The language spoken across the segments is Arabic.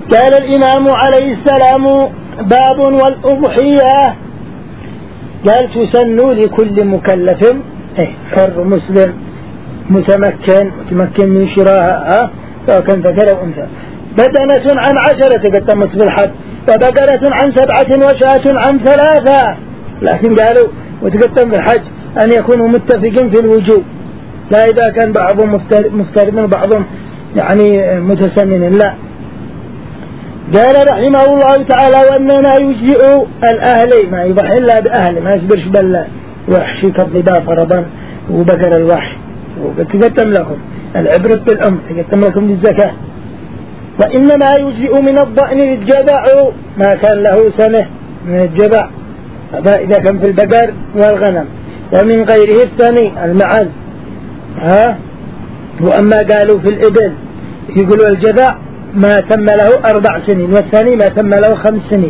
قال الإمام عليه السلام: باب والأضحية. قال: تسن لكل مكلف حر مسلم متمكن من شراءها سواء كان ذكر أو أنثى بدنة عن 10 تقدمت في الحج، وبقرة عن 7 وشاة عن 3. لكن قالوا وتقدم في الحج أن يكونوا متفقين في الوجوب، لا إذا كان بعضهم مفترض وبعضهم يعني متسنن، لا. قال رحمه الله تعالى: وأننا يجزئ الأهلي، ما يضحي إلا بأهل، ما يصبرش بالوحشي كالضباء فرضا وبقر الوحش، وتقدم لكم العبرة بالأمر، تقدم لكم للزكاة. وإنما يجزئ من الضأن الجبع ما كان له سنة من الجبع، هذا إذا كان في البقر والغنم، ومن غيره الثاني المعز. وأما قالوا في الإبل يقولوا الجبع ما تم له 4 سنين، والثاني ما تم له 5 سنين.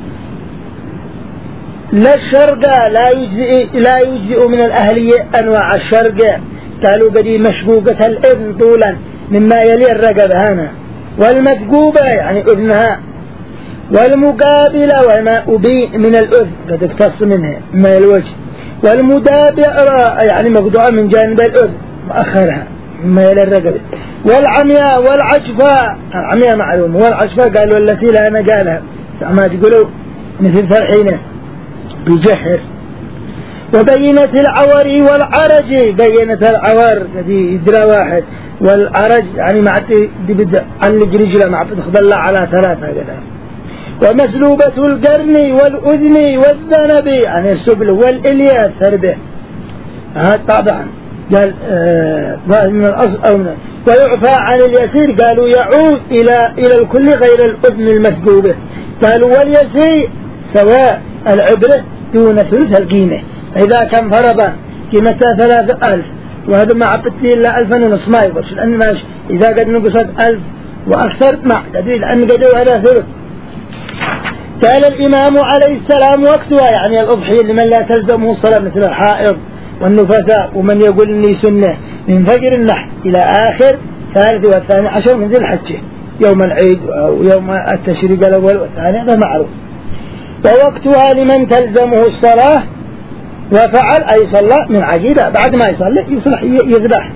لا الشرقة لا يجزئ من الأهلية أنواع الشرقة، قالوا بدي مشقوقة الإذن طولا مما يلي الرقبة هنا، والمثقوبة يعني إذنها، والمقابلة وما أبين من الأذن قد اقتص منها ما الوجه، والمدابرة يعني مقطوعة من جانب الأذن مؤخرها مما يلي الرقبة، والعمياء والعجفاء. العمياء معلوم، والعجفاء قالوا التي لا نقالها ما تقولوا مثل فرحينة بجحر. وبينة العور والعرج، بينة العور الذي يدرى واحد، والعرج يعني مع بدأ عن رجله مع تخضل على 3 كذا. ومسلوبة القرن والأذن والذنب يعني السبل والإلياس سربه، هذا طبعا قال من الأصل أو من. ويعفى عن اليسير، قالوا يعود إلى الكل غير الأذن المسلوبة، قالوا واليسير سواء العبرة دون ثلث القيمة، إذا كان فرضا قيمتها 3000 وهذا ما عبدتي إلا 2500 ما يبرش، لأن ماشي إذا قد نقصت 1000 وأكثر مع قدير لأن قدوا هذا ثلث. قال الإمام عليه السلام: وقتها يعني الأضحية لمن لا تلزمه الصلاة مثل الحائض والنفساء، ومن يقول إني سنة من فجر النحر إلى آخر 13 من ذي الحجة يوم العيد أو يوم التشريق الأول والثاني، هذا معروف. ووقتها لمن تلزمه الصلاة وفعل أي صلى من عقيدة بعد ما يصلي يصلح يذبح،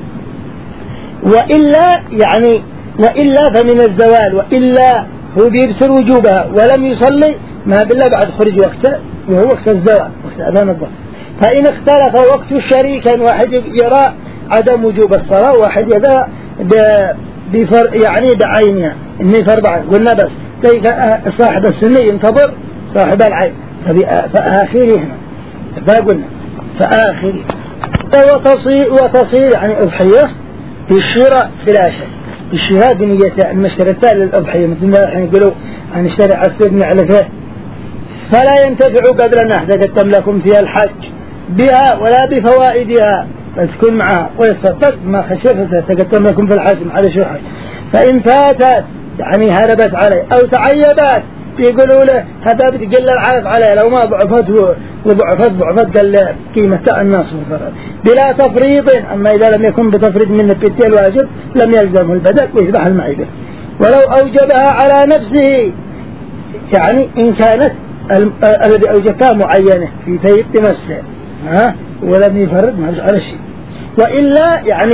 وإلا فمن الزوال، وإلا هو بيبصر وجوبها ولم يصلي ما بالله بعد خرج وقته وهو وقت الزوال وقت أذان الظهر. فإن اختلف وقت الشريك، واحد يرى عدم وجوب الصلاة وواحد يرى يعني بعينها إني فرض عين، قلنا بس صاحب السنة ينتظر صاحب العين فآخره هنا فقلنا فآخره. وتصير يعني أضحية بالشراء فلا شيء، بالشراء بنية المشتريات للأضحية مثل ما الحين يقولوا هنشتري عصير نعلفه، فلا ينتفع قدر النحل قدم لكم فيها الحج بها ولا بفوائدها، فتكون معها ويصدق ما خشفته تقدم لكم في الحج على شو حج. فإن فاتت يعني هربت عليه أو تعيبات يقولوا له هذا بتقل العرض عليه، لو ما ضعفت ضعفت قال قيمة الناس بلا تفريط. أما إذا لم يكن بتفريط من البيت الواجب لم يلزمه البدء ويذبح المعيبة، ولو أوجبها على نفسه يعني إن كانت الذي أوجبها معينة في تيب نفسه ولم يفرد ما على شيء، وإلا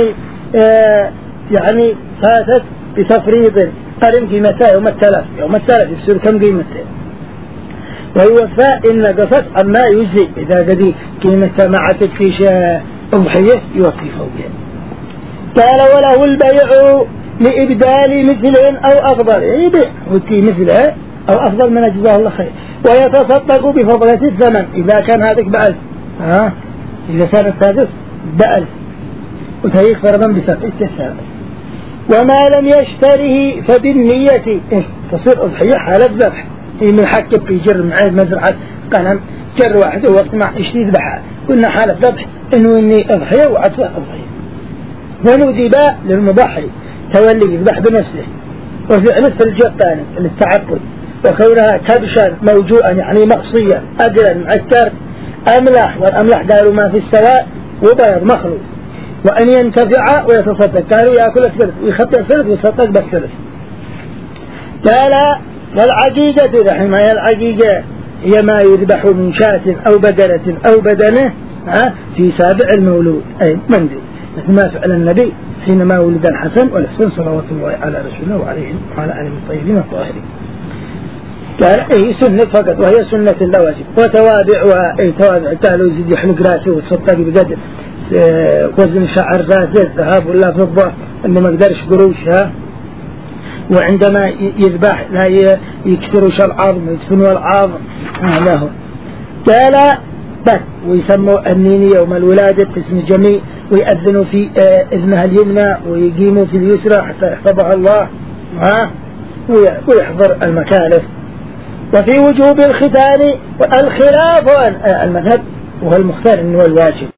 يعني فاتت بتفريط قرن قيمتها يوم الثلاث يصير كم قيمتها، ويوفى إن نقصت أما يجزي إذا قدي قيمتها مع تكفيش أضحية يوفي فوقها. قال: وله البيع لإبدال مثل أو أفضل، يبيع وكي مثلها أو أفضل من أجزاه الله خير، ويتصدق بفضلة الثمن إذا كان هذاك ب1000 إذا كان السادس ب1000 وتاريخ فرضا ب7 سنوات. وما لم يشتره فبالنية تصير أضحية حالة ذبح، من حكب في جر معاد مزرعة قنم جر واحد ووقت مع يشتري ذبحها، قلنا حالة ذبح إنه إني أضحية وعطفة أضحية. وندب للمضحي تولي يذبح بنفسه وفعل الجبان للتعبد، وكونها كبشا موجوعا يعني مقصيا أجلا معكر أملح، والأملح قالوا ما في السواء وبيض مخلوط، وأن ينتفع ويتصدق، قالوا يأكل الثلث ويخطئ الثلث ويصدق بالثلث. قال والعقيقة دحين ما هي العقيقة؟ هي ما يذبح من شاة أو بقرة أو بدنه في سابع المولود، أي منزل، مثل ما فعل النبي حينما ولد الحسن والحسين صلوات الله على رسوله وعليهم وعلى آله الطيبين الطاهرين. قال أي سنة فقط، وهي سنة لا واجب. وتوابع أي توابع تعالوا يزيد يحلق راسه وتصدق بقدر وزن شعر راسه ذهب ولا فضة إنه ما قدرش قروشها. وعندما يذبح لا يكسروش العظم ويدفنوا العظم له. قال بس ويسموا النيني يوم الولادة باسم جميع، ويأذنوا في إذنها اليمنى ويقيموا في اليسرى حتى يحفظها الله ويحضر المكالف. وفي وجوب الختان الخلاف المذهب وهو المختار انه الواجب.